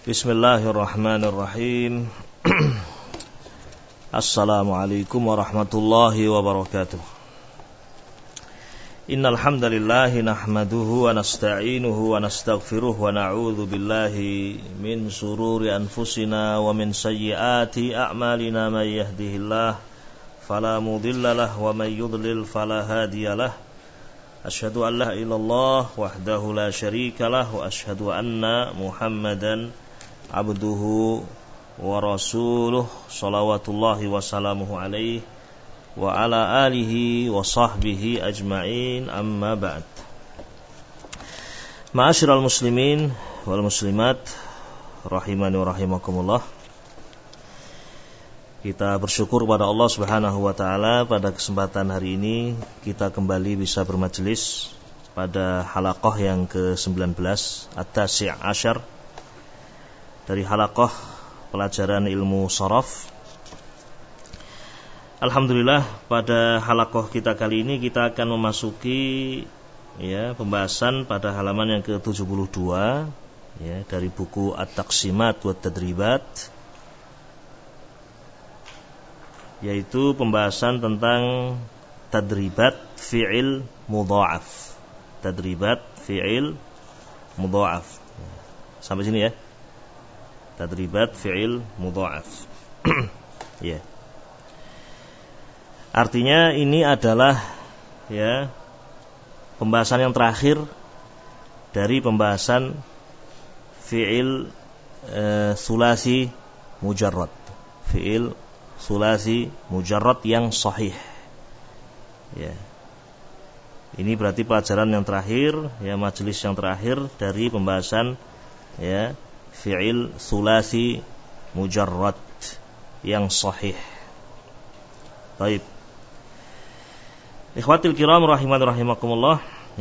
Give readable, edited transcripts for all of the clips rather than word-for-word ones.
Bismillahirrahmanirrahim. Assalamualaikum warahmatullahi wabarakatuh. Innal hamdalillahi nahmaduhu wa nasta'inuhu wa nastaghfiruh wa na'udzu billahi min shururi anfusina wa min sayyiati a'malina may yahdihillahu fala mudilla lahu wa may yudlil fala hadiyalah. Asyhadu an la ilaha illallah wahdahu la syarika lahu wa asyhadu anna Muhammadan abduhu wa rasuluh salawatullahi wa salamuhu alaihi wa ala alihi wa sahbihi ajma'in, amma ba'd. Ma'asyiral muslimin wal muslimat rahimani wa rahimakumullah. Kita bersyukur kepada Allah Subhanahu wa taala pada kesempatan hari ini kita kembali bisa bermajelis pada halaqah yang ke-19 at-tasi' asyar dari halaqah pelajaran ilmu sharaf. Alhamdulillah, pada halaqah kita kali ini kita akan memasuki pembahasan pada halaman yang ke-72 dari buku At-Taqsimat wa Tadribat, yaitu pembahasan tentang tadribat fi'il mudha'af. Tadribat fi'il mudha'af. Sampai sini ya. Tadribat fi'il mudha'af. Ya. Artinya ini adalah pembahasan yang terakhir dari pembahasan fi'il sulasi mujarrad. Fi'il sulasi mujarrad yang sahih. Ya. Ini berarti pelajaran yang terakhir, majelis yang terakhir dari pembahasan fi'il sulasi mujarrad yang sahih. Baik. Ikhwatil kiram rahiman rahimakumullah,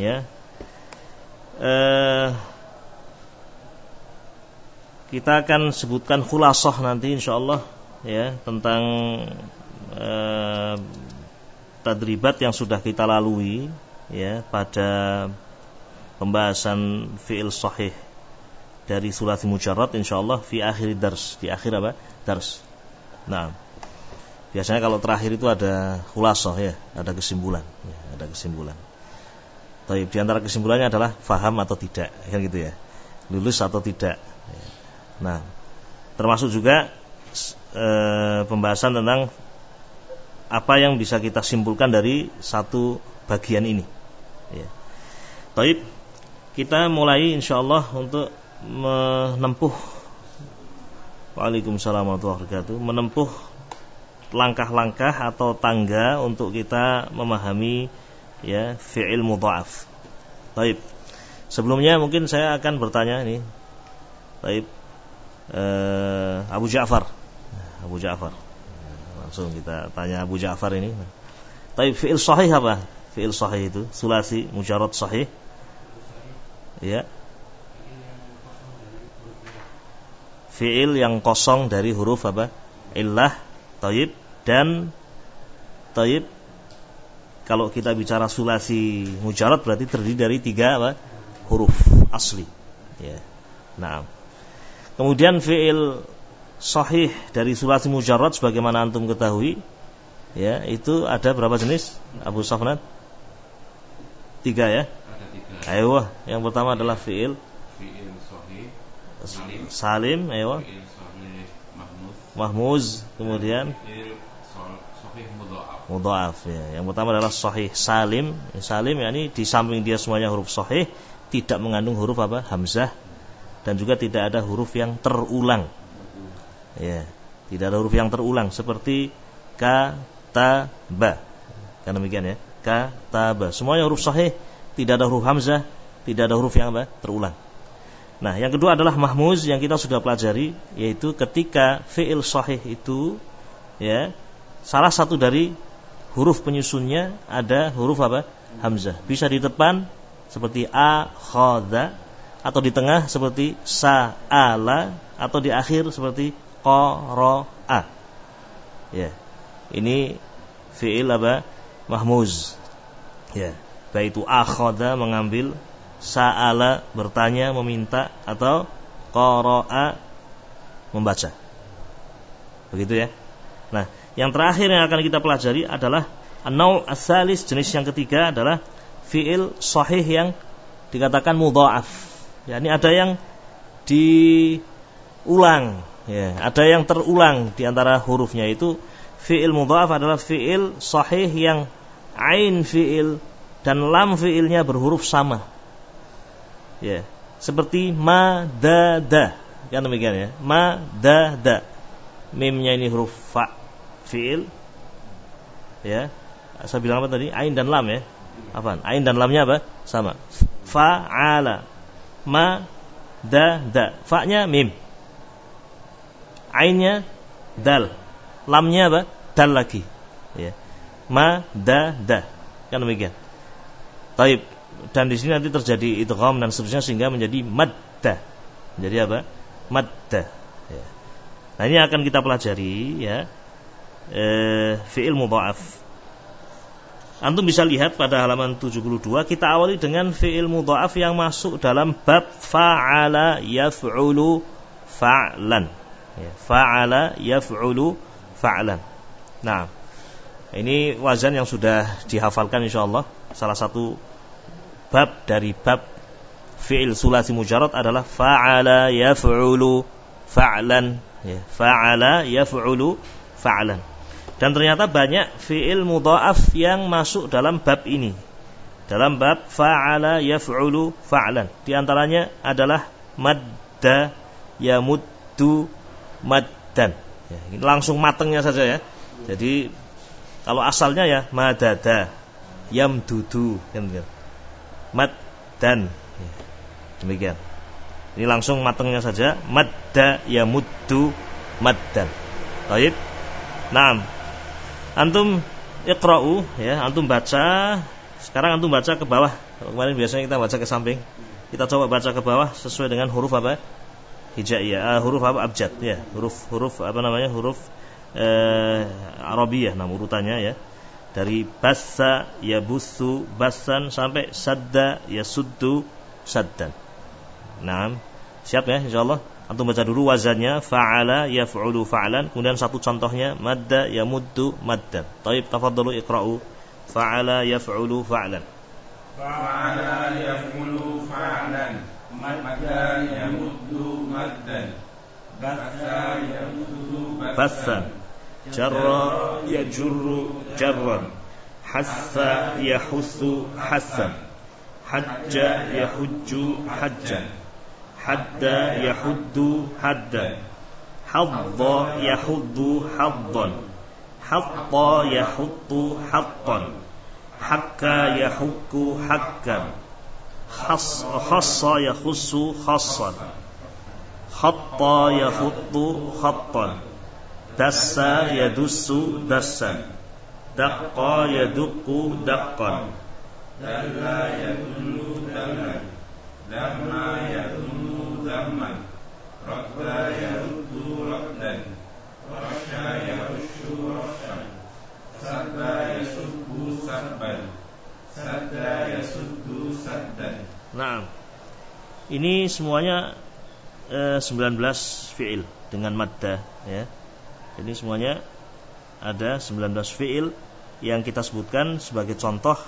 kita akan sebutkan khulasah nanti insyaallah tentang tadribat yang sudah kita lalui pada pembahasan fi'il sahih dari sulasi mujarrad insyaallah fi akhir dars, di akhir dars. Nah, biasanya kalau terakhir itu ada khulasah ada kesimpulan, ada kesimpulan. Tapi di antara kesimpulannya adalah faham atau tidak, kan gitu ya. Lulus atau tidak. Nah, termasuk juga pembahasan tentang apa yang bisa kita simpulkan dari satu bagian ini. Baik, kita mulai insyaallah untuk menempuh Waalaikumsalam warahmatullahi wabarakatuh, menempuh langkah-langkah atau tangga untuk kita memahami fi'il mudha'af. Baik. Sebelumnya mungkin saya akan bertanya ini. Baik. Abu Ja'far. Langsung kita tanya Abu Ja'far ini. Baik, fi'il sahih apa? Fi'il sahih itu sulasi mujarrad sahih. Ya. Fi'il yang kosong dari huruf apa? Illah, taib, dan taib. Kalau kita bicara sulasi mujarrad berarti terdiri dari 3 huruf asli. Nah, kemudian fi'il sahih dari sulasi mujarrad sebagaimana antum ketahui, itu ada berapa jenis? Abu Safwan? 3 ya? Ada 3. Ayo, yang pertama adalah fi'il sahih salim, ayo. Mahmuz, kemudian sahih mudha'af. Yang pertama adalah sahih salim. Salim yakni di samping dia semuanya huruf sahih, tidak mengandung huruf hamzah, dan juga tidak ada huruf yang terulang. Tidak ada huruf yang terulang seperti kataba. Kan demikian ya. Kataba. Semuanya huruf sahih, tidak ada huruf hamzah, tidak ada huruf yang terulang. Nah, yang kedua adalah mahmuz yang kita sudah pelajari, yaitu ketika fi'il sahih itu salah satu dari huruf penyusunnya ada huruf hamzah. Bisa di depan seperti akhadha, atau di tengah seperti sa'ala, atau di akhir seperti qara'a. Ini fi'il mahmuz. Baik itu akhadha mengambil, sa'ala bertanya meminta, atau qara'a membaca. Begitu ya. Nah, yang terakhir yang akan kita pelajari adalah an-naw' ats-tsalis, jenis yang ketiga adalah fi'il sahih yang dikatakan mudha'af. Yani ada yang diulang, ya, ada yang terulang di antara hurufnya. Itu fi'il mudha'af adalah fi'il sahih yang ain fi'il dan lam fi'ilnya berhuruf sama. Ya, seperti madada, kan demikian ya. Madada. Mimnya ini huruf fa fi'il. Ya. Saya bilang apa tadi? Ain dan lam ya. Apaan? Ain dan lamnya apa? Sama. Fa'ala. Madada. Fa-nya mim. Ainnya dal. Lamnya apa? Dal lagi. Ya. Madada. Kan demikian. Taib. Dan di sini nanti terjadi idgham dan seterusnya sehingga menjadi madda. Jadi apa? Madda. Ya. Nah, ini akan kita pelajari ya. Fi'il mudha'af. Antum bisa lihat pada halaman 72, kita awali dengan fi'il mudha'af yang masuk dalam bab fa'ala yaf'ulu fa'lan. Ya, fa'ala yaf'ulu fa'lan. Nah, ini wazan yang sudah dihafalkan insyaallah. Salah satu bab dari bab fi'il sulasi mujarrad adalah fa'ala yaf'ulu fa'lan. Ya, fa'ala yaf'ulu fa'lan. Dan ternyata banyak fi'il mudha'af yang masuk dalam bab ini. Dalam bab fa'ala yaf'ulu fa'lan. Di antaranya adalah madda yamuddu maddan. Ya, ini langsung matengnya saja ya. Jadi kalau asalnya ya madada yamdudu kan gitu. Maddan. Ya, demikian. Ini langsung matengnya saja. Madda yamuddu maddan. Baik. Naam. Antum iqra'u ya, antum baca. Sekarang antum baca ke bawah. Kemarin biasanya kita baca ke samping. Kita coba baca ke bawah sesuai dengan huruf apa? Hijaiyah, huruf apa? Abjad ya. Huruf apa namanya? Huruf Arabiyah, nama urutannya ya. Dari bassa yabussu bassan sampai sadda yasuddu saddan. Nah, siap ya insyaallah. Antum baca dulu wazannya fa'ala yaf'ulu fa'lan, kemudian satu contohnya madda yamuddu maddan. Baik, tafadhalu iqra'u. Fa'ala yaf'ulu fa'lan. Fa'ala yaf'ulu fa'lan. Madda yamuddu maddan. Bassa yamuddu bassan. Jarra yajurru jarran. Hassa yahussu hassan. Hajja yahujju hajjan. Hadda yahuddu haddan. Hadda yahuddu haddan. Hatta yahuddu hattan. Hakka yahukku hakkan. Khassa yahussu khassan. Khatta yahuddu khattan. Dassa yadussu dassan. Daqqa yadukku daqqan. Dalla yadullu dallan. Damma yadullu damman. Radda yaduddu raddan. Rasha yarushu rashan. Sadda yasuddu sadban. Sadda yasuddu saddan. Nah, ini semuanya 19 fi'il dengan madda ya. Ini semuanya ada 19 fi'il yang kita sebutkan sebagai contoh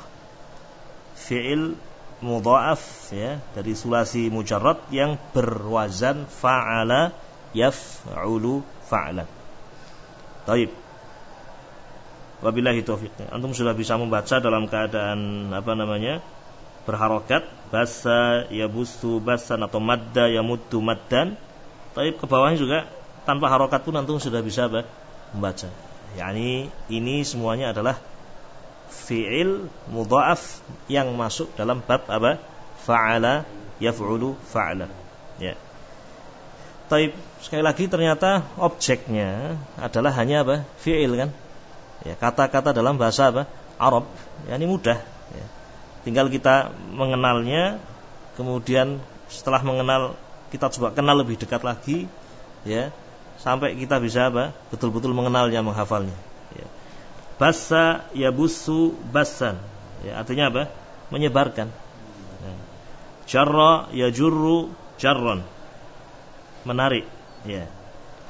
fi'il mudha'af ya, dari sulasi mujarrad yang berwazan fa'ala yaf'ulu fa'lan. Baik. Wabillahi taufiq. Antum sudah bisa membaca dalam keadaan berharokat, bassa yabussu bassan atau madda yamuddu maddan. Baik, ke bawahnya juga tanpa harokat pun antum sudah bisa membaca. Yani ini semuanya adalah fi'il mudha'af yang masuk dalam bab apa? Fa'ala yaf'ulu fa'lan. Ya. Taib, sekali lagi ternyata objeknya adalah hanya apa? Fi'il kan? Ya, kata-kata dalam bahasa apa? Arab. Ya, ini mudah. Ya. Tinggal kita mengenalnya, kemudian setelah mengenal kita coba kenal lebih dekat lagi, ya, sampai kita bisa apa? Betul-betul mengenalnya, menghafalnya. Ya. Bassa yabussu bassan. Ya, artinya apa? Menyebarkan. Ya. Jarra yajurru jarran. Menarik. Ya.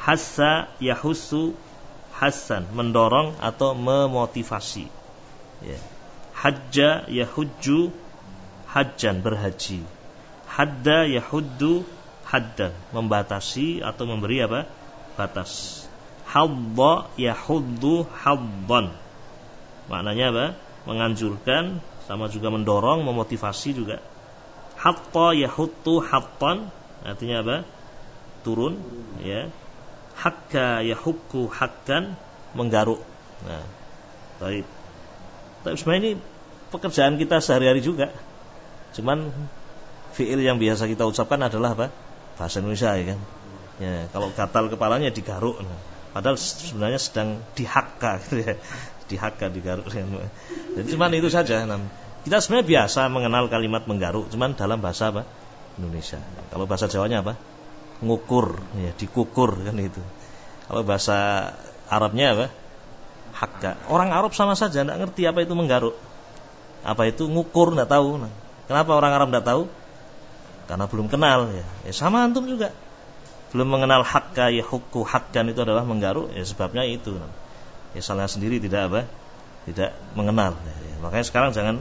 hassa yahussu hassan, mendorong atau memotivasi. Ya. Hajja yahujju hajjan, berhaji. Hadda yahuddu haddan, membatasi atau memberi apa? Batas. Hadda yahuddu haddan, maknanya apa? Menganjurkan, sama juga mendorong, memotivasi juga. Hatta yahuttu hattan, artinya apa? Turun, ya. Hakka yahukku hakkan, menggaruk. Nah, baik. Tapi sebenarnya ini pekerjaan kita sehari-hari juga. Cuman fi'il yang biasa kita ucapkan adalah apa? Bahasa Indonesia, ya kan. Ya, kalau gatal kepalanya digaruk. Nah, padahal sebenarnya sedang dihakka gitu ya. Dihakka, digaruk. Jadi cuman itu saja. Nah, kita sebenarnya biasa mengenal kalimat menggaruk, cuman dalam bahasa apa? Indonesia. Kalau bahasa Jawanya apa? Ngukur, ya, dikukur kan itu. Kalau bahasa Arabnya apa? Hakka. Orang Arab sama saja enggak ngerti apa itu menggaruk. Apa itu ngukur, enggak tahu. Nah, kenapa orang Arab enggak tahu? Karena belum kenal, ya. Ya sama antum juga. Belum mengenal hakka yahukku hakkan, itu adalah menggaruk, ya sebabnya itu. Nah, ya salah sendiri tidak apa? Tidak mengenal. Ya, makanya sekarang jangan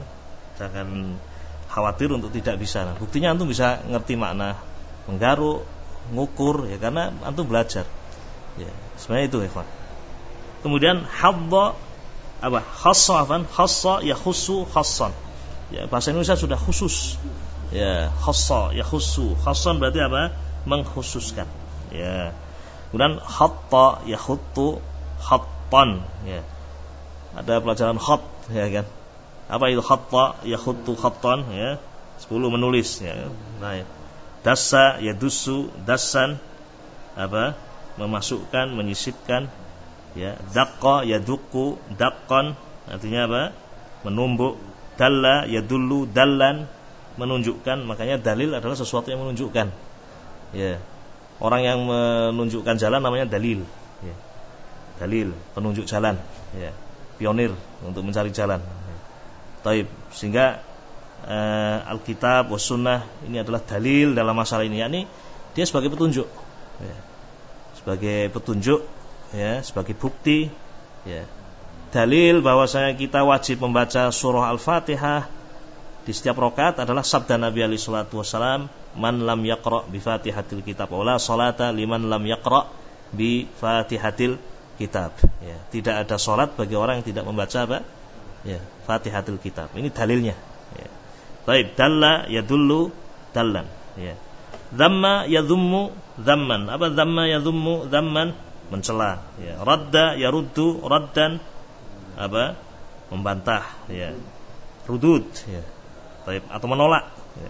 khawatir untuk tidak bisa. Nah, buktinya antum bisa ngerti makna menggaruk, ngukur, ya karena antum belajar. Ya, sebenarnya itu, ikhwan. Kemudian hadda apa? Khassa yakhussu khassan. Ya, bahasa Indonesia sudah khusus. Ya, khassa yakhussu khassan berarti apa? Mengkhususkan. Ya. Kemudian hatta yakhuttu hattan, ya. Ada pelajaran khat, ya kan? Apa itu hatta yakhuttu khattan, ya? 10 menulis, ya. Nah, dassa yadussu dassan, apa? Memasukkan, menyisipkan, ya. Daqqa yadukku daqqan, artinya apa? Menumbuk. Dalla yadullu dallan, menunjukkan. Makanya dalil adalah sesuatu yang menunjukkan, ya. Orang yang menunjukkan jalan namanya dalil, ya. Dalil, penunjuk jalan, ya. Pionir untuk mencari jalan. Taib. Sehingga Alkitab was sunnah ini adalah dalil dalam masalah ini, yakni dia sebagai petunjuk, ya. Sebagai petunjuk, ya, sebagai bukti, ya. Dalil bahwasanya kita wajib membaca surah Al-Fatihah di setiap rakaat adalah sabda Nabi alaihi salatu wasalam, man lam yaqra bi Fatihatil kitab wala salata liman lam yaqra bi Fatihatil kitab. Ya, tidak ada salat bagi orang yang tidak membaca apa? Ya, Fatihatil kitab. Ini dalilnya. Ya. Baik, dalla yadullu dallan, ya. Dhamma yadhummu dhamman. Apa dhamma yadhummu dhamman? Mencela, ya. Radda yaruddu raddan, apa? Membantah, ya. Rudud, ya. Baik, atau menolak, ya.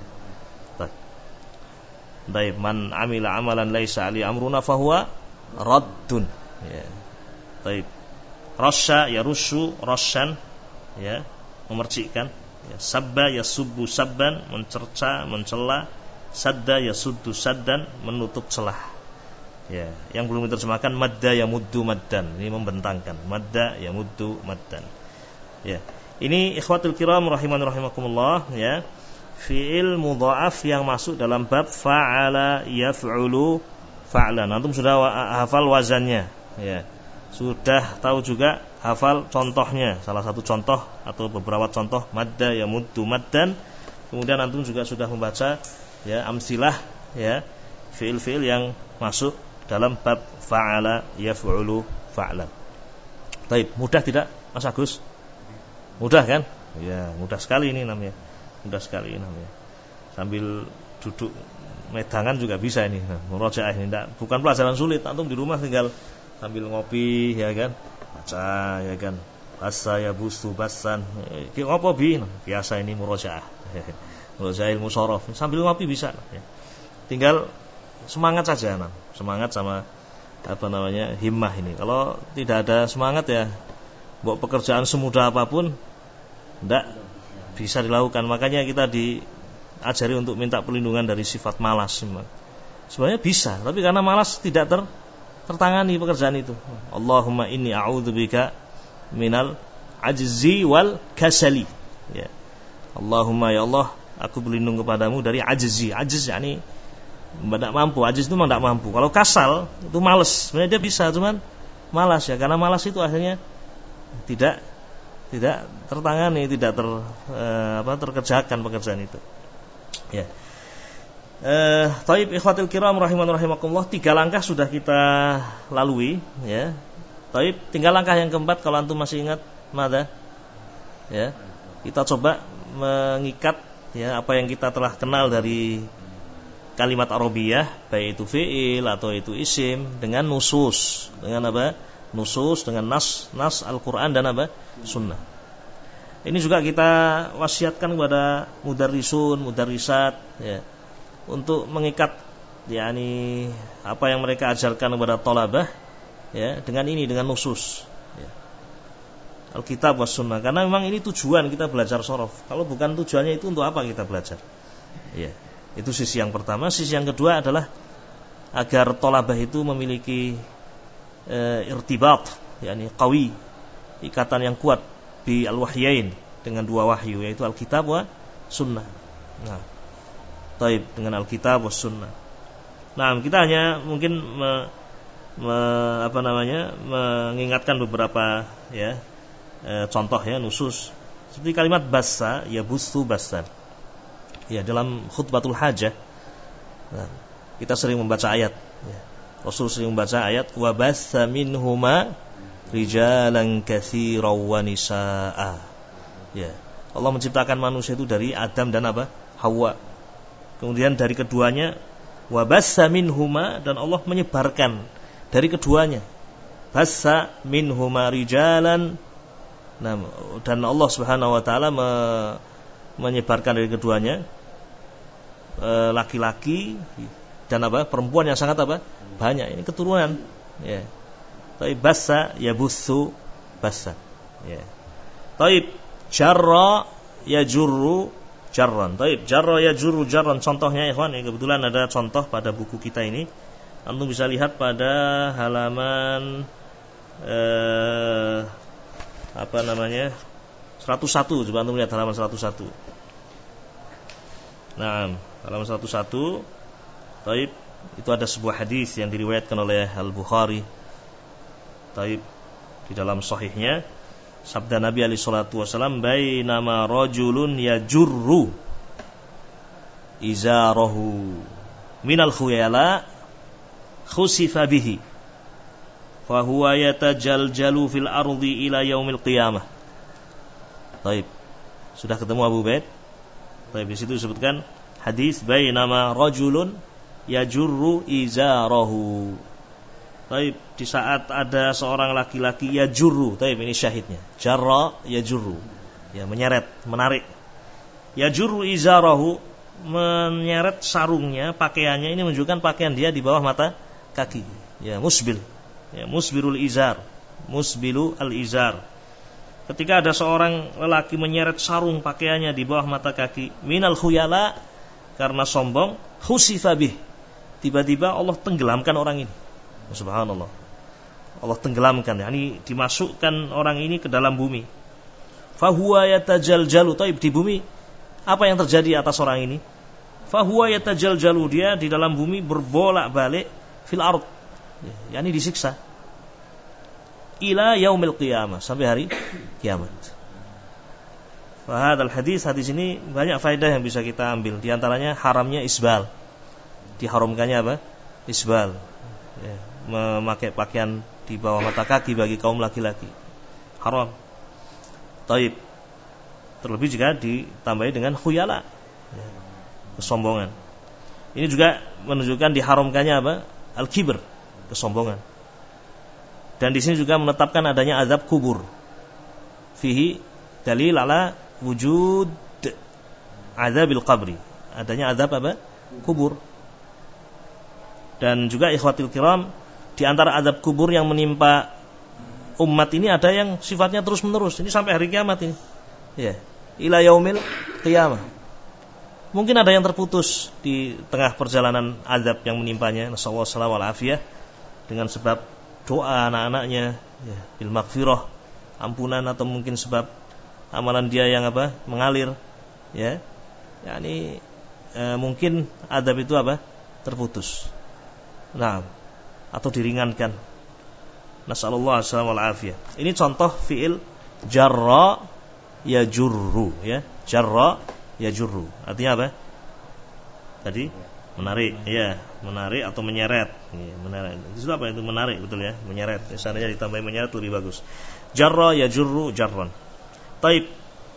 Baik, man amila amalan laisa ali amruna fahuwa raddun, ya. Baik. Rasya yarussu rasyan, ya, memercikkan, ya. Sabba yasubbu sabban, mencerca, mencela. Sadda yasuddu saddan, menutup celah. Ya, yang belum diterjemahkan madda yamuddu maddan, ini membentangkan. Madda yamuddu maddan. Ya. Ini ikhwatul kiram rahiman rahimakumullah, ya. Fi'il mudha'af yang masuk dalam bab fa'ala yaf'ulu fa'lan. Antum sudah hafal wazannya, ya. Sudah tahu juga hafal contohnya. Salah satu contoh atau beberapa contoh madda yamuddu maddan. Kemudian antum juga sudah membaca, ya, amsilah, ya, fi'il-fi'il yang masuk dalam bab fa'ala yaf'ulu fa'lan. Baik, mudah tidak Mas Agus? Mudah kan? Ya, mudah sekali ini namanya. Mudah sekali ini namanya. Sambil duduk medangan juga bisa ini. Nah, murojaah ini bukan pelajaran sulit. Antum di rumah tinggal sambil ngopi, ya kan? Baca, ya kan? Basa ya bustu basan. Ngopo bi? Nah, biasa ini murojaah. Murojaah ilmu shorof. Sambil ngopi bisa, ya. Tinggal semangat saja, nah. Semangat sama apa namanya? Himmah ini. Kalau tidak ada semangat, ya, buat pekerjaan semudah apapun tidak bisa dilakukan. Makanya kita diajari untuk minta perlindungan dari sifat malas. Sebenarnya bisa, tapi karena malas tidak tertangani pekerjaan itu. Allahumma inni a'udzubika minal ajzi wal kasali, ya. Allahumma, ya Allah, aku berlindung kepadamu dari ajzi. Ajz yakni Tidak mampu, ajiz itu memang tidak mampu. Kalau kasal itu malas, sebenarnya dia bisa, cuman malas ya, karena malas itu akhirnya tidak tertangani, tidak terkerjakan pekerjaan itu. Ya. Taib ikhwatil kiram rahimakumullah, 3 langkah sudah kita lalui ya. Taib tinggal langkah yang keempat, kalau antum masih ingat mada? Ya. Kita coba mengikat ya apa yang kita telah kenal dari kalimat Arabiyah, baik itu fi'il atau itu isim, dengan nusus, dengan apa? Nusus, dengan nas Al-Quran dan apa? Sunnah. Ini juga kita wasiatkan kepada mudarrisun, mudarrisat ya, untuk mengikat yakni apa yang mereka ajarkan kepada thalabah ya, dengan ini, dengan nusus ya. Alkitab was sunnah, karena memang ini tujuan kita belajar shorof. Kalau bukan tujuannya itu, untuk apa kita belajar? Ya. Itu sisi yang pertama. Sisi yang kedua adalah agar thalabah itu memiliki irtibat, yakni qawi, ikatan yang kuat bi al-wahyain, dengan 2 wahyu, yaitu Alkitab wa sunnah. Nah, taib, dengan Alkitab wa sunnah. Nah, kita hanya mungkin mengingatkan beberapa ya contoh ya nusus, seperti kalimat bassa, ya bustu bassan. Ya, dalam khutbatul hajah kita sering membaca ayat ya. Rasul sering membaca ayat wa bassa minhuma rijalan katsiran wa nisaa. Ya, Allah menciptakan manusia itu dari Adam dan apa? Hawa. Kemudian dari keduanya wa bassa minhuma, dan Allah menyebarkan dari keduanya. Bassa minhuma rijalan. Nah, dan Allah Subhanahu wa taala menyebarkan dari keduanya laki-laki dan apa? Perempuan yang sangat apa? Banyak. Ini keturunan ya. Taib bassa yabussu bassa ya. Taib jarra yajurru jarran. Taib jarra yajurru jarran, contohnya ikhwan, kebetulan ada contoh pada buku kita ini. Antum bisa lihat pada halaman 101. Coba antum lihat halaman 101. Nah, halaman 101. Taib, itu ada sebuah hadis yang diriwayatkan oleh Al-Bukhari. Taib, di dalam sahihnya, sabda Nabi alaihi salatu wasallam, bainama rajulun yajurru izarahu minal khuyala khusifa bihi fa huwa yatajaljalu fil ardi ila yaumil qiyamah. Taib, sudah ketemu Abu Baid? Taib, di situ disebutkan hadis bainama rajulun yajurru izarahu. Taib, di saat ada seorang laki-laki yajurru. Taib, ini syahidnya. Jarra yajurru. Ya, menyeret, menarik. Yajurru izarahu, menyeret sarungnya, pakaiannya. Ini menunjukkan pakaian dia di bawah mata kaki. Ya, musbil. Ya, musbilul izar. Musbilu al-izar. Ketika ada seorang lelaki menyeret sarung pakaiannya di bawah mata kaki, minal khuyala, karena sombong, khusifa bih, tiba-tiba Allah tenggelamkan orang ini. Subhanallah, Allah tenggelamkan, yakni dimasukkan orang ini ke dalam bumi. Fahuwa yatajaljalu. Taib, di bumi apa yang terjadi atas orang ini? Fahuwa yatajaljalu, dia di dalam bumi berbolak-balik fil ard, yakni disiksa. Ila yaumil qiyamah, sampai hari kiamat. Fahadal hadis ini banyak faedah yang bisa kita ambil. Di antaranya haramnya isbal. Diharamkannya apa? Isbal. Ya, memakai pakaian di bawah mata kaki bagi kaum laki-laki. Haram. Taib. Terlebih jika ditambahi dengan khuyala. Ya, kesombongan. Ini juga menunjukkan diharamkannya apa? Al-kibr, kesombongan. Dan di sini juga menetapkan adanya azab kubur. Fihi dalil ala wujud azabil qabri. Adanya azab apa? Kubur. Dan juga ikhwatil kiram, di antara azab kubur yang menimpa umat ini ada yang sifatnya terus menerus. Ini sampai hari kiamat ini. Ya, ila yaumil qiyamah. Mungkin ada yang terputus di tengah perjalanan azab yang menimpanya. Nasallahu alaihi wasallam, dengan sebab doa anak-anaknya, ya, bil maghfirah, ampunan, atau mungkin sebab amalan dia yang apa? Mengalir, ya. Mungkin adab itu apa? terputus. Nah, atau diringankan. Nasallallahu alaihi wasallam wal afiyah. Ini contoh fiil jarra yajurru, ya. Jarra yajurru. Artinya apa? Tadi menarik, ya, menarik atau menyeret. Ya, menarik. Itu apa itu menarik, betul ya? Menyeret. Misalnya ditambahin menyeret lebih bagus. Jarra yajurru jarran. Taib.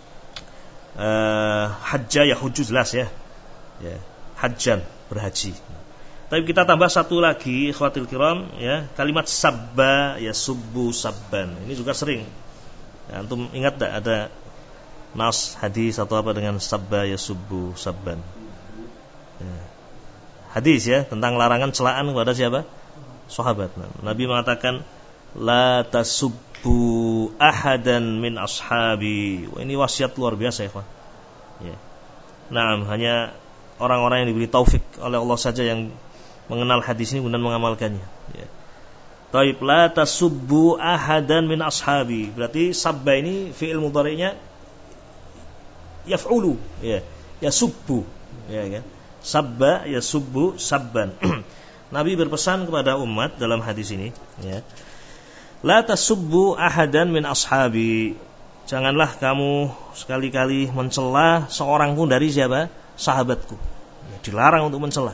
Hajja yahujju jelas ya. Ya, hajjan berhaji. Tapi kita tambah satu lagi ikhwatil kiram ya, kalimat sabba ya subbu sabban. Ini juga sering. Ya, antum ingat tak ada nas hadis atau apa dengan sabba ya subbu sabban? Ya. Hadis ya tentang larangan celaan kepada siapa? Sahabat. Nabi mengatakan la tasubbu ahadan min ashabi. Wah, ini wasiat luar biasa ya, ya. Nah, hanya orang-orang yang diberi taufik oleh Allah saja yang mengenal hadis ini kemudian mengamalkannya. Ya. Taib la tasubbu ahadan min ashabi. Berarti sabba ini fi'il mudhari'nya yaf'ulu, ya. Yasubbu, ya kan? Sabba yasubbu sabban. Nabi berpesan kepada umat dalam hadis ini, ya. La tasubbu ahadan min ashabi. Janganlah kamu sekali-kali mencela seorang pun dari siapa? Sahabatku. Ya, dilarang untuk mencela.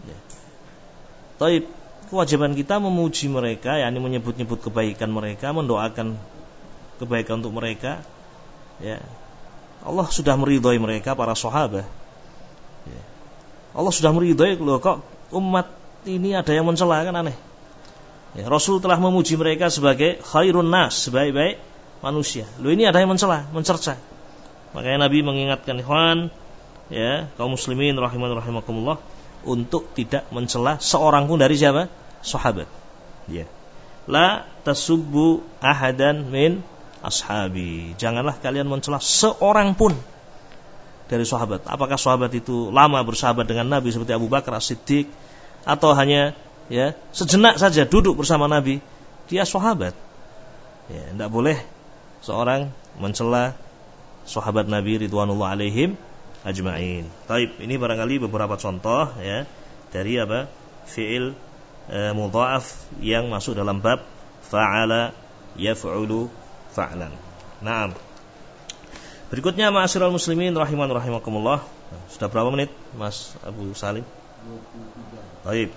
Taib, kewajiban kita memuji mereka, yakni menyebut-nyebut kebaikan mereka, mendoakan kebaikan untuk mereka. Ya. Allah sudah meridhai mereka para sahabat. Ya. Allah sudah meridhai, loh kok umat ini ada yang mencela, kan aneh. Ya, Rasul telah memuji mereka sebagai khairun nas, sebaik-baik manusia. Loh ini ada yang mencela, mencerca. Makanya Nabi mengingatkan ikhwan, ya, kaum muslimin rahimakumullah, untuk tidak mencela seorang pun dari siapa? Sahabat. Ya. La tasubbu ahadan min ashabi. Janganlah kalian mencela seorang pun dari sahabat. Apakah sahabat itu lama bersahabat dengan Nabi seperti Abu Bakar As-Siddiq, atau hanya ya sejenak saja duduk bersama Nabi, dia sahabat. Ya, tidak boleh seorang mencela sahabat Nabi ridwanullah alaihim ajma'in. Taib, ini barangkali beberapa contoh ya dari apa? Fi'il mudha'af yang masuk dalam bab fa'ala yaf'ulu fa'lan. Naam. Berikutnya ma'asyiral muslimin rahimakumullah. Sudah berapa menit Mas Abu Salim? Taib.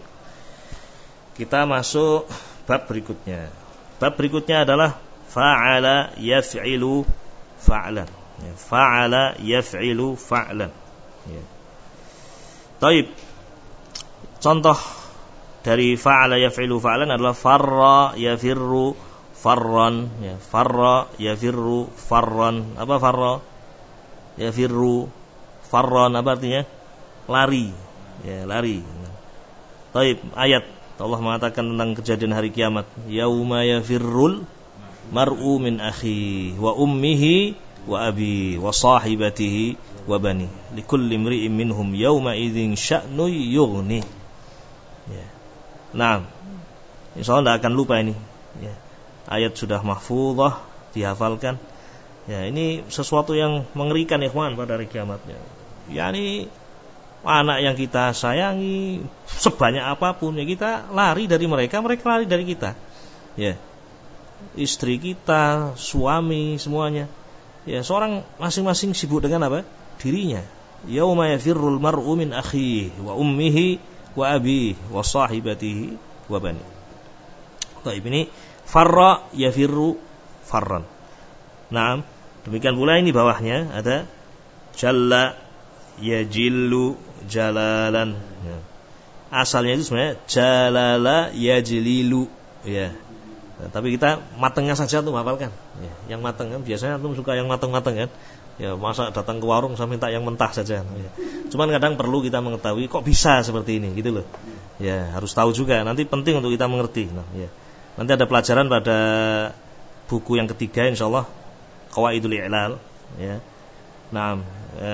Kita masuk bab berikutnya. Bab berikutnya adalah fa'ala yaf'ilu fa'lan. Ya, fa'ala yaf'ilu fa'lan. Ya. Taib. Contoh dari fa'ala yaf'ilu fa'lan adalah farra yafirru farran. Ya, farra yafirru farran. Apa farra? Yafirru farran, apa artinya? Lari. Ya, lari. Taib, ayat Allah mengatakan tentang kejadian hari kiamat. Yauma yafirrul mar'u min akhi wa ummihi wa abi wa sahibatihi wa bani likulli imri'in minhum yawma idzin sya'nu yughni. Ya. Nah, insyaallah tidak akan lupa ini. Ya. Ayat sudah mahfuzah, dihafalkan. Ya, ini sesuatu yang mengerikan ikhwan pada hari kiamatnya. Yani anak yang kita sayangi sebanyak apapun ya kita lari dari mereka, mereka lari dari kita. Ya. Istri kita, suami, semuanya. Ya, seorang masing-masing sibuk dengan apa? Dirinya. Yauma yafirrul mar'u min akhihi wa ummihi wa abihi wa sahibatihi wa bani. Baik, ini farra yafirru farran. Naam, demikian pula ini bawahnya ada jalla yajillu jalalan. Ya. Asalnya itu sebenarnya jalala yajlilu, ya. Nah, tapi kita matengnya saja tuh hafalkan. Ya, yang mateng kan biasanya antum suka yang mateng-mateng kan. Ya, masa datang ke warung saya minta yang mentah saja. Ya. Cuman kadang perlu kita mengetahui kok bisa seperti ini gitu loh. Ya, harus tahu juga. Nanti penting untuk kita mengerti. Nah, ya. Nanti ada pelajaran pada buku yang ketiga insyaallah Qawaidul I'lal, ya. Nah,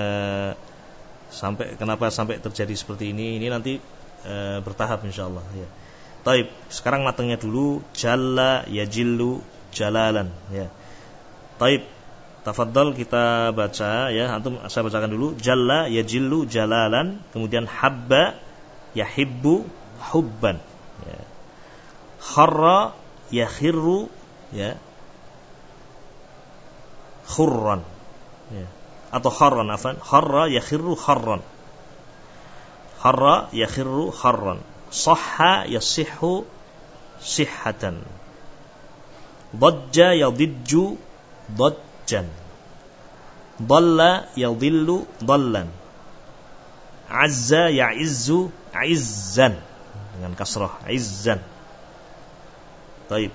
kenapa sampai terjadi seperti ini nanti bertahap insyaallah, ya. Taib, sekarang matangnya dulu jalla yajillu jalalan, ya. Taib, tafadhal kita baca ya, antum saya bacakan dulu jalla yajillu jalalan, kemudian habba yahibbu hubban, ya. Kharra yakhirru, ya, khurran, ya. Atau kharran, afan, kharra yakhirru kharran, kharra yakhirru kharran, sahha yasihhu sihhatan, dajja yadijju dajjan, dalla yadillu dallan, azza ya'izzu izzan dengan kasrah, izzan. Baik.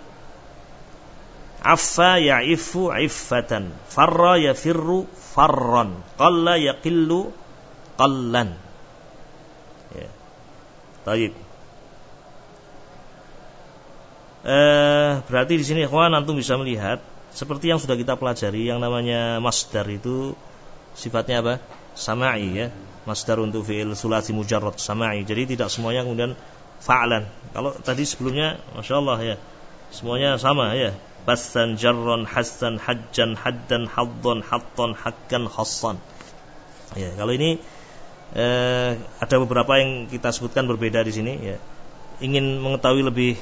Affa ya'ifu iffatan, farra yafirru farran, qalla yaqillu qallan. Ya. Baik. Berarti di sini ikhwan antum bisa melihat seperti yang sudah kita pelajari, yang namanya masdar itu sifatnya apa? Sama'i, ya. Masdar untuk fi'il sulasi mujarrad sama'i. Jadi tidak semuanya kemudian fa'lan. Kalau tadi sebelumnya masyaallah, ya, semuanya sama, ya. Bassan, jarran, hassan, hajjan, haddan, haddon, hatton, hakkan, khassan. Ya, kalau ini ada beberapa yang kita sebutkan berbeda di sini, ya. Ingin mengetahui lebih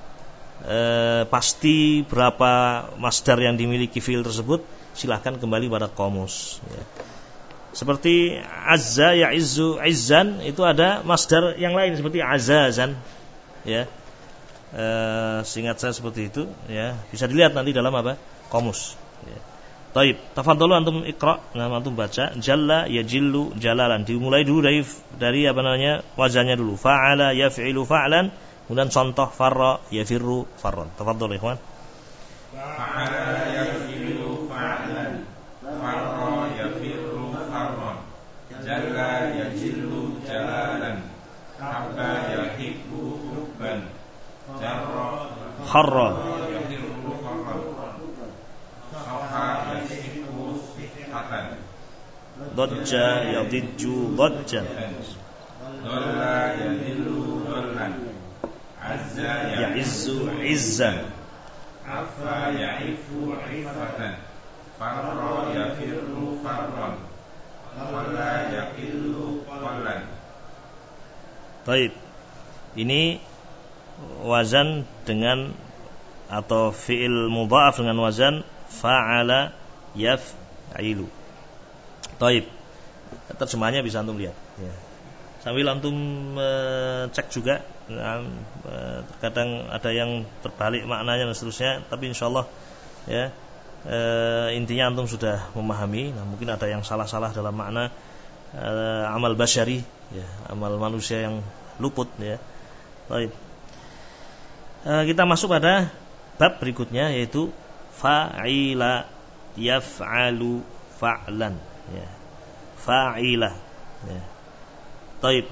pasti berapa masdar yang dimiliki fi'il tersebut, silahkan kembali pada qamus, ya. Seperti azza ya'izzu izzan, itu ada masdar yang lain seperti azazan, ya. Seingat saya seperti itu, ya. Bisa dilihat nanti dalam apa? Qamus, ya. Taib, tafadhalu antum iqra, antum baca jalla yajillu jalalan. Dimulai dulu dari apa namanya? Wazannya dulu. Fa'ala yaf'ilu fa'lan. Kemudian contoh farra yafirru farran. Tafadhal ikhwan. Fa'ala yaf'ilu fa'lan, farra yafirru farran, jalla yajillu jalalan, habba yahibbu hubban, jarra kharra yafirru farran, sahha yasihhu sihhatan, dajja yadijju dajjan, dalla yadillu dallan, azza ya'izzu izzan, affa ya'ifu ifatan, farra yafirru farran, qalla yaqillu qallan. Baik. Ini wazan dengan atau fi'il mudha'af dengan wazan fa'ala yaf'ilu. Baik. Terjemahannya bisa antum lihat, ya. Sambil antum cek juga, terkadang ada yang terbalik maknanya dan seterusnya, tapi insyaallah, ya, intinya antum sudah memahami. Nah, mungkin ada yang salah-salah dalam makna amal basyari, ya, amal manusia yang luput, ya. Baik. Kita masuk pada bab berikutnya, yaitu fa'ila yaf'alu fa'lan, ya. Fa'ila, ya. Baik.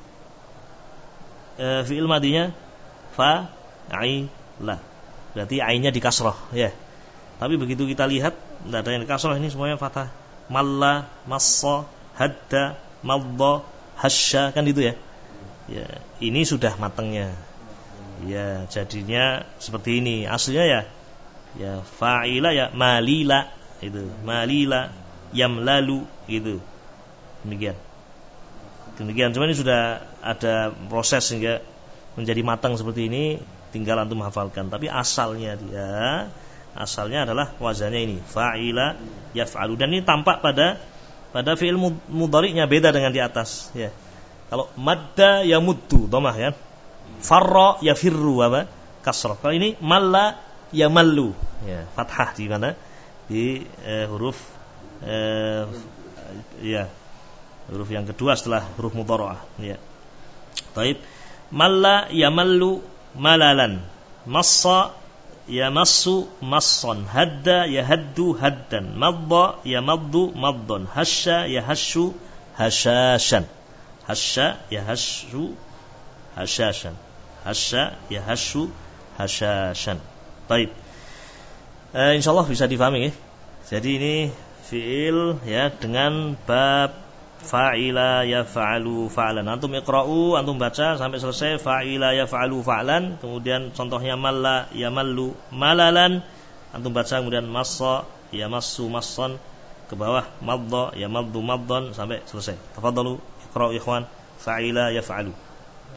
Fi'il madinya fa'ila. Berarti ainnya di kasrah, ya. Tapi begitu kita lihat, tidak ada yang di kasrah, ini semuanya fathah. Malla, massa, hadda, madda, hasya, kan itu, ya. Ya, ini sudah matangnya. Ya, jadinya seperti ini. Aslinya, ya, ya fa'ila, ya malila, itu. Malila, yamlalu, gitu. Demikian. Cuman ini sudah ada proses sehingga menjadi matang seperti ini, tinggal antum hafalkan. Tapi asalnya adalah wazannya ini, fa'ila yaf'alu. Dan ini tampak pada fi'il mudhari'nya, beda dengan di atas, ya. Kalau madda yamuddu dhammah, kan? Farra yafirru apa? Kasrah. Kalau ini malla yamallu, ya, fathah di mana? Di huruf ya, huruf yang kedua setelah huruf mudhara'ah, ya. Baik. Malla yamallu malalan, massa yamassu massan, hadda yahaddu haddan, madda yamaddu maddan, hasya yahassu hashashan, hasya yahassu hashashan, hasya yahassu hashashan. Baik. Insyaallah bisa difahami, ya. Jadi ini fi'il, ya, dengan bab fa'ila yaf'alu fa'lan. Antum iqra'u, antum baca sampai selesai fa'ila yaf'alu fa'lan, kemudian contohnya malla yamallu malalan, antum baca kemudian massa yamassu massan, ke bawah madda yamaddu maddan sampai selesai. Tafadhalu iqra'u ikhwan, fa'ila yaf'alu.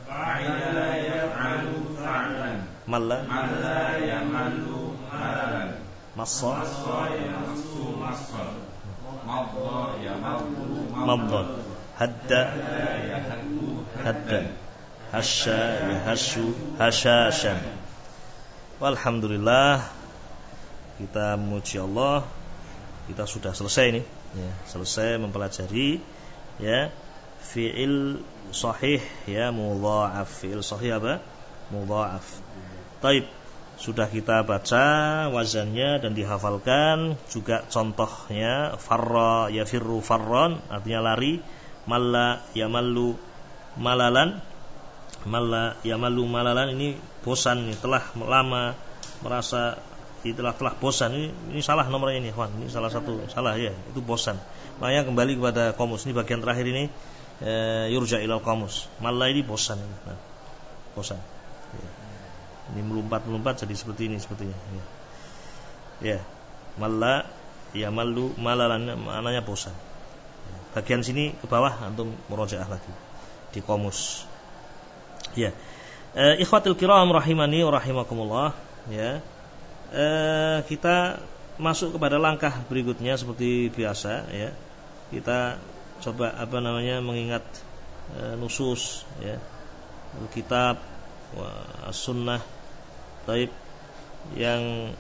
fa'ila yaf'alu fa'lan malla yamallu malalan massa yamassu massan madda yamaddu maddan hadda yahaddu haddan hasya yahassu hasyashan. Walhamdulillah, kita memuji Allah, kita sudah selesai nih ya, selesai mempelajari ya fi'il sahih ya mudha'af. Fi'il sahih apa? Mudha'af. Taib, sudah kita baca wazannya dan dihafalkan juga contohnya. Farra yafirru farran, artinya lari. Malla yamallu malalan, malla yamallu malalan, ini bosan, ini telah lama merasa telah bosan. Ini salah nomornya ini, Ikhwan. Ini salah satu salah ya, itu bosan. Makanya kembali kepada kamus. Ini bagian terakhir ini yurja ilal kamus. Malla ini bosan. Nah, bosan. Ya. Ini melompat jadi seperti ini sepertinya. Ya. Ya. Malla yamallu malalan, maknanya bosan. Bagian sini ke bawah antum murojaah lagi di kamus. Ya. Ikhwatul kiram rahimani wa rahimakumullah ya. Kita masuk kepada langkah berikutnya seperti biasa ya. Kita coba mengingat nusus ya. Alkitab as-sunnah taib yang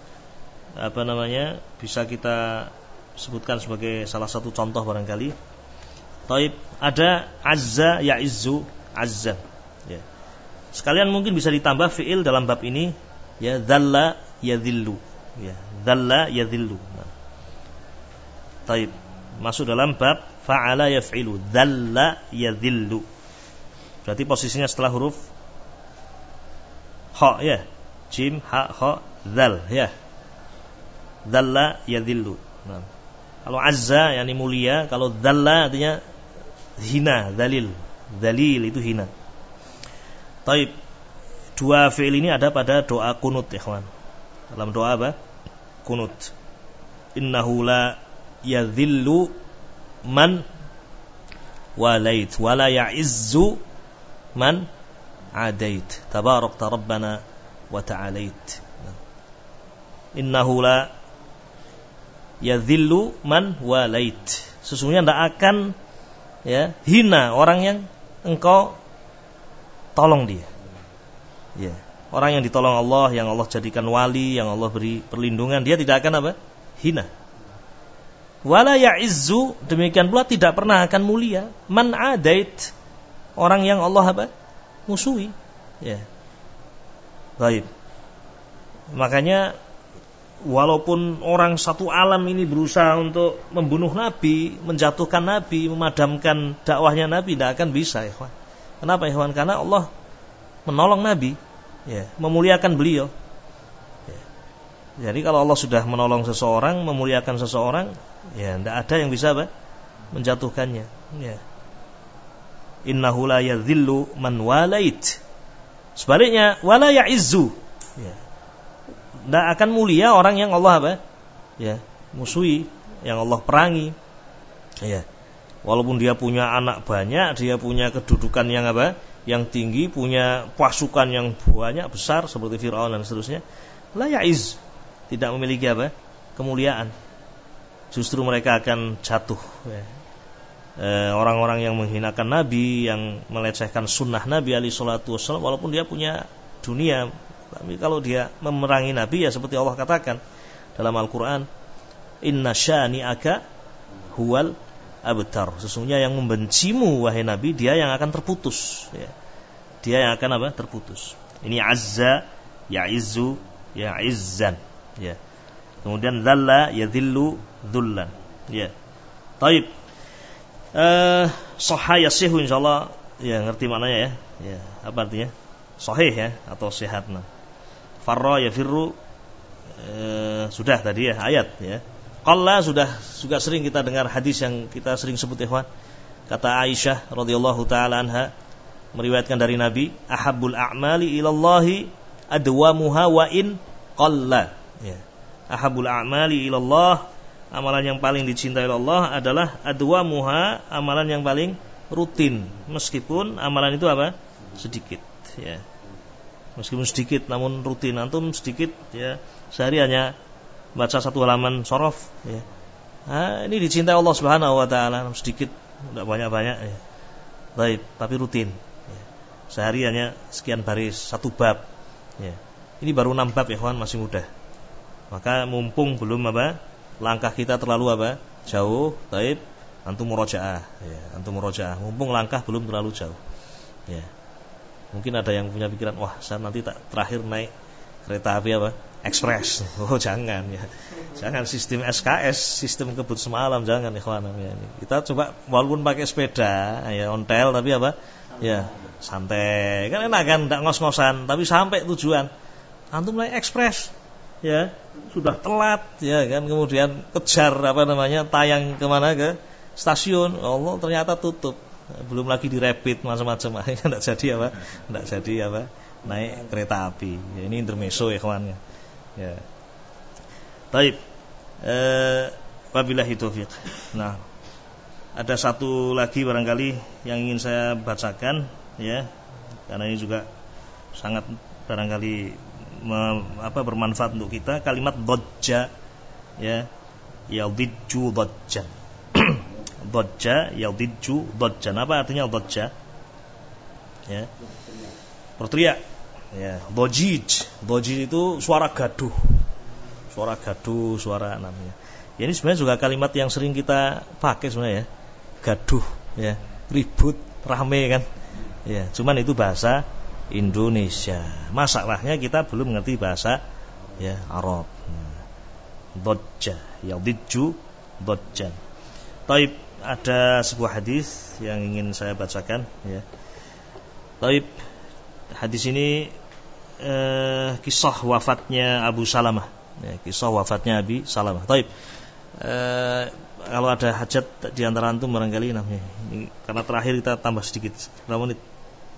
bisa kita sebutkan sebagai salah satu contoh barangkali. Taib, ada azza ya'izzu, azza ya. Sekalian mungkin bisa ditambah fi'il dalam bab ini ya, dzalla yadhillu ya, dzalla yadhillu. Nah. Taib, masuk dalam bab fa'ala yaf'ilu, dzalla yadhillu. Berarti posisinya setelah huruf ha ya, jim ha kha dzal ya, dzalla yadhillu. Nah. Kalau azza yakni mulia, kalau dzalla artinya hina, dzalil. Dzalil itu hina. Taib, dua fi'il ini ada pada doa kunut ikhwan. Dalam doa apa? Kunut. Innahu la yadhillu man walait wa la ya'izzu man adait. Tabarakta rabbana wa ta'alait. Innahu la yadhillu man walait. Sesungguhnya tidak akan ya hina orang yang engkau tolong dia. Ya, orang yang ditolong Allah, yang Allah jadikan wali, yang Allah beri perlindungan, dia tidak akan apa? Hina. Wala ya'izzu, demikian pula tidak pernah akan mulia man adait, orang yang Allah apa? Musuhi. Ya. Baik. Makanya walaupun orang satu alam ini berusaha untuk membunuh Nabi, menjatuhkan Nabi, memadamkan dakwahnya Nabi, tidak akan bisa, ikhwan. Kenapa, ikhwan? Karena Allah menolong Nabi, ya, memuliakan beliau. Ya. Jadi kalau Allah sudah menolong seseorang, memuliakan seseorang, ya, tidak ada yang bisa apa? Menjatuhkannya. Ya. Innahu la yadhillu man walait. Sebaliknya, wala ya'izzu. Ya. Tidak akan mulia orang yang Allah apa? Ya, musuhi, yang Allah perangi. Ya. Walaupun dia punya anak banyak, dia punya kedudukan yang apa? Yang tinggi, punya pasukan yang banyak besar seperti Fir'aun dan seterusnya, la ya'iz, tidak memiliki apa? Kemuliaan. Justru mereka akan jatuh. Ya. Orang-orang yang menghinakan Nabi, yang melecehkan sunnah Nabi alaihi salatu wassalam, walaupun dia punya dunia, tapi kalau dia memerangi Nabi, ya seperti Allah katakan dalam Al-Quran, inna syani'aka huwal abtar. Sesungguhnya yang membencimu wahai Nabi, dia yang akan terputus. Ya. Dia yang akan apa? Terputus. Ini azza, ya'izzu, ya'izzan. Ya. Kemudian dzalla, yadhillu, dzullan. Ya. Taib. Sahih yasihu insyaallah, ya ngerti maknanya ya. Ya, apa artinya? Sahih ya atau sehat. Nah. Farra yafirru, sudah tadi ya ayat ya. Qalla sudah juga sering kita dengar hadis yang kita sering sebut ikhwan. Kata Aisyah radhiyallahu taala anha meriwayatkan dari Nabi, ahabbul a'mali ilallahi adwamuha wa in qalla. Ya. Ahabbul a'mali ilallah, amalan yang paling dicintai oleh Allah adalah adwamuha, amalan yang paling rutin, meskipun amalan itu apa? sedikit ya. Meskipun sedikit namun rutin. Antum sedikit ya, sehari hanya baca 1 halaman shorof ya. Nah, ini dicintai Allah Subhanahu wa taala, sedikit, enggak banyak-banyak ya. Baik, tapi rutin. Ya. Sehari hanya sekian baris, 1 bab ya. Ini baru 6 bab ya kawan, masih mudah. Maka mumpung belum langkah kita terlalu jauh, baik, antum murojaah ya, mumpung langkah belum terlalu jauh ya. Mungkin ada yang punya pikiran, wah saya nanti terakhir naik kereta api ekspres. Oh jangan ya, jangan sistem SKS, sistem kebut semalam, jangan ikhwan ya. Kita coba walaupun pakai sepeda ya, ontel tapi ya santai, kan enak kan, tidak ngos-ngosan, tapi sampai tujuan. Antum naik ekspres ya, sudah telat ya kan, kemudian kejar tayang kemana, ke stasiun, Allah ternyata tutup, belum lagi direpit macam-macam, akhirnya tidak jadi naik kereta api ya. Ini intermezzo ya kawan ya. Baik, wabillahi taufiq. Nah, ada satu lagi barangkali yang ingin saya bacakan ya, karena ini juga sangat barangkali bermanfaat untuk kita. Kalimat dojja ya, yadijju dojjan. Dojja yadijju dojjan. Apa artinya dojja? Ya, berteriak ya. Dojij itu suara gaduh, suara namanya ya. Ini sebenarnya juga kalimat yang sering kita pakai sebenarnya ya, gaduh ya, ribut, rame kan ya. Cuman itu bahasa Indonesia. Masalahnya kita belum mengerti bahasa ya Arab. Dojja yadijju dojjan. Taib, ada sebuah hadis yang ingin saya bacakan ya. Taib, hadis ini kisah wafatnya Abu Salamah ya, kisah wafatnya Abi Salamah. Taib, kalau ada hajat di antara antum barangkali namanya ini, karena terakhir kita tambah sedikit berapa menit,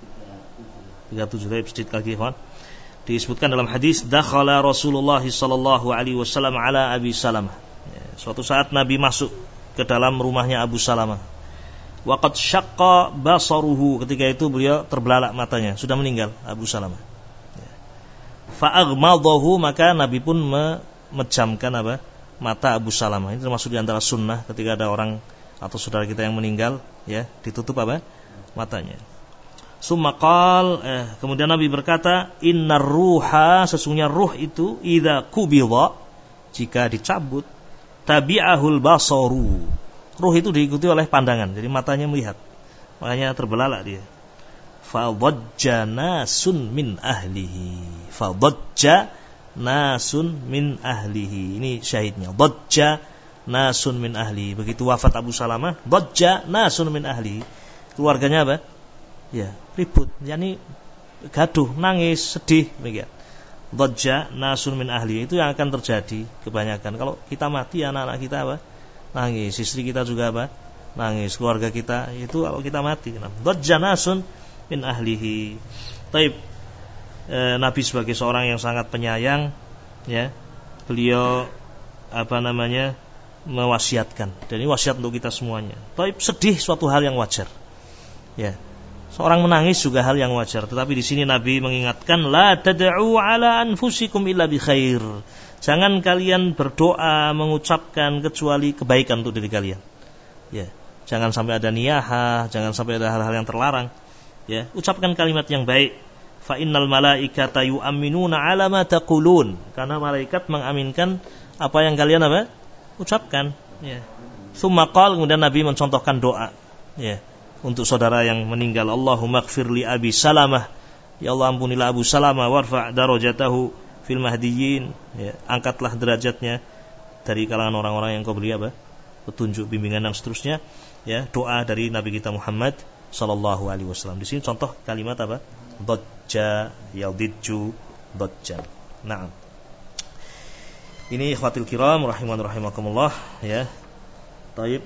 37 sedikit lagi kawan. Disebutkan dalam hadis, dakhala Rasulullah sallallahu alaihi wasallam ala Abi Salamah ya, suatu saat Nabi masuk ke dalam rumahnya Abu Salamah. Waqad syaqqa basaruhu, ketika itu beliau terbelalak matanya, sudah meninggal Abu Salamah ya. Fa'aghmadahu, maka Nabi pun memejamkan mata Abu Salamah. Ini termasuk di antara sunnah, ketika ada orang atau saudara kita yang meninggal ya, ditutup matanya. Summa qal, kemudian Nabi berkata, innar ruha, sesungguhnya ruh itu idza qubidha, jika dicabut, tabi'ahul basaru, ruh itu diikuti oleh pandangan, jadi matanya melihat, makanya terbelalak dia. Fadajja nasun min ahlihi, fadajja nasun min ahlihi, ini syahidnya, dajja nasun min ahlihi. Begitu wafat Abu Salamah, dajja nasun min ahlihi, keluarganya ya, ribut, yakni gaduh, nangis, sedih, begitu. Dajja nasun min ahli, itu yang akan terjadi kebanyakan. Kalau kita mati, anak-anak kita nangis, istri kita juga nangis, keluarga kita itu kalau kita mati. Dajja nasun min ahlihi. Taib, Nabi sebagai seorang yang sangat penyayang ya, beliau mewasiatkan, dan ini wasiat untuk kita semuanya. Taib, sedih suatu hal yang wajar ya. Seorang menangis juga hal yang wajar, tetapi di sini Nabi mengingatkan, la tad'u ala anfusikum illa bi khair. Jangan kalian berdoa mengucapkan kecuali kebaikan untuk diri kalian. Ya, jangan sampai ada niyahah, jangan sampai ada hal-hal yang terlarang. Ya, ucapkan kalimat yang baik. Fa innal malaikata yu'minuna ala ma taqulun. Karena malaikat mengaminkan apa yang kalian ucapkan. Ya. Tsumma qala, kemudian Nabi mencontohkan doa. Ya. Untuk saudara yang meninggal, Allahumma ighfir li Abi Salamah, ya Allah ampunilah Abu Salamah, warfa' darajatahu fil mahdiyyin, ya, angkatlah derajatnya dari kalangan orang-orang yang kau beri petunjuk, bimbingan dan seterusnya ya. Doa dari Nabi kita Muhammad sallallahu alaihi wasallam. Di sini contoh kalimat dajja yadijju dajjan. Naam. Ini ikhwatul kiram rahiman rahimakumullah ya. Taib,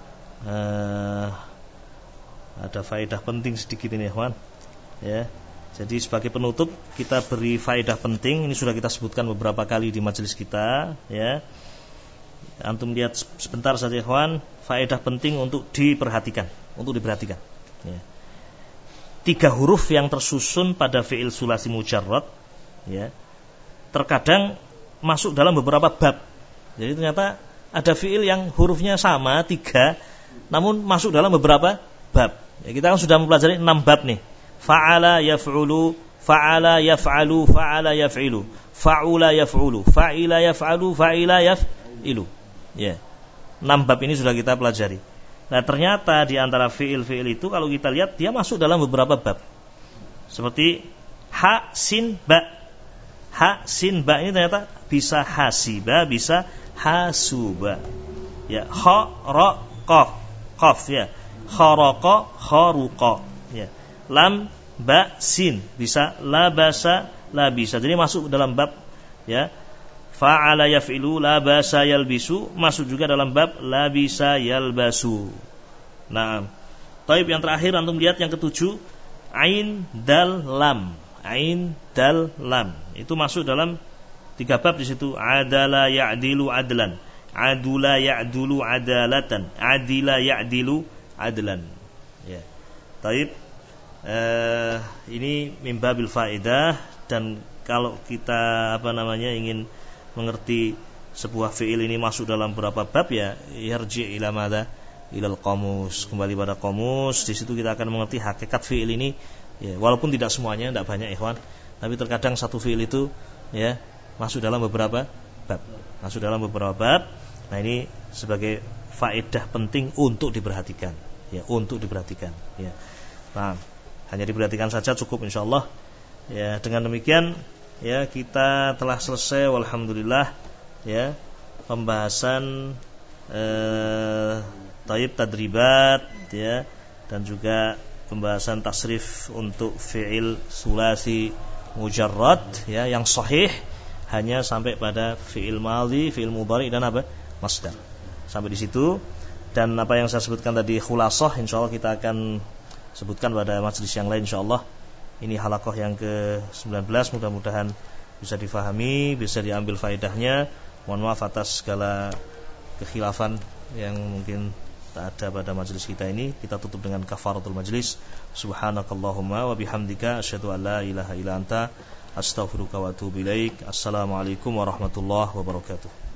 ada faedah penting sedikit ini ikhwan ya. Jadi sebagai penutup kita beri faedah penting, ini sudah kita sebutkan beberapa kali di majelis kita ya. Antum lihat sebentar saja ikhwan, faedah penting untuk diperhatikan ya. 3 huruf yang tersusun pada fi'il sulasi mujarrad, ya, terkadang masuk dalam beberapa bab. Jadi ternyata ada fi'il yang hurufnya sama 3, namun masuk dalam beberapa bab. Ya, kita kan sudah mempelajari 6 bab nih. Fa'ala yaf'ulu, fa'ala yaf'alu, fa'ala yaf'ilu, fa'ula yaf'ulu, fa'ila yaf'alu, fa'ila yaf'ilu. Ya. 6 bab ini sudah kita pelajari. Nah, ternyata di antara fi'il-fi'il itu kalau kita lihat dia masuk dalam beberapa bab. Seperti ha sin ba. Ha sin ba ini ternyata bisa hasiba, bisa hasuba. Ya, kha ra qaf, qaf ya. Kharaqa, kharuqa. Ya. Lam ba sin bisa labasa, labisa. Jadi masuk dalam bab, ya. Fa'ala yaf'ilu labasa yalbisu, masuk juga dalam bab labisa yalbasu. Nah, taib yang terakhir antum lihat yang ke-7, ain dal lam. Ain dal lam. Itu masuk dalam 3 bab di situ. Adala ya'dilu adlan, adula ya'dulu adalatan, adila ya'dilu adlan. Ya. Taib ini min babil faedah, dan kalau kita ingin mengerti sebuah fi'il ini masuk dalam berapa bab, ya yarji ila madza ilal qamus, kembali pada qamus. Di situ kita akan mengerti hakikat fi'il ini, ya, walaupun tidak semuanya, tidak banyak ikhwan, tapi terkadang satu fi'il itu, ya, masuk dalam beberapa bab, masuk dalam beberapa bab. Nah, ini sebagai faedah penting untuk diperhatikan, ya, untuk diperhatikan, ya. Nah, hanya diperhatikan saja cukup insyaallah. Ya, dengan demikian, ya, kita telah selesai walhamdulillah, ya, pembahasan taib tadribat, ya, dan juga pembahasan tasrif untuk fi'il sulasi mujarrad, ya, yang sahih hanya sampai pada fi'il madhi, fi'il mudhari, dan apa? Masdar. Sampai di situ. Dan apa yang saya sebutkan tadi khulasah, insyaallah kita akan sebutkan pada majelis yang lain insyaallah. Ini halaqah yang ke-19, mudah-mudahan bisa difahami, bisa diambil faedahnya. Mohon maaf atas segala kekhilafan yang mungkin tak ada pada majelis kita ini. Kita tutup dengan kafaratul majlis. Subhanakallahumma wa bihamdika asyhadu an la ilaha illa anta astaghfiruka wa atubu ilaik. Assalamualaikum warahmatullahi wabarakatuh.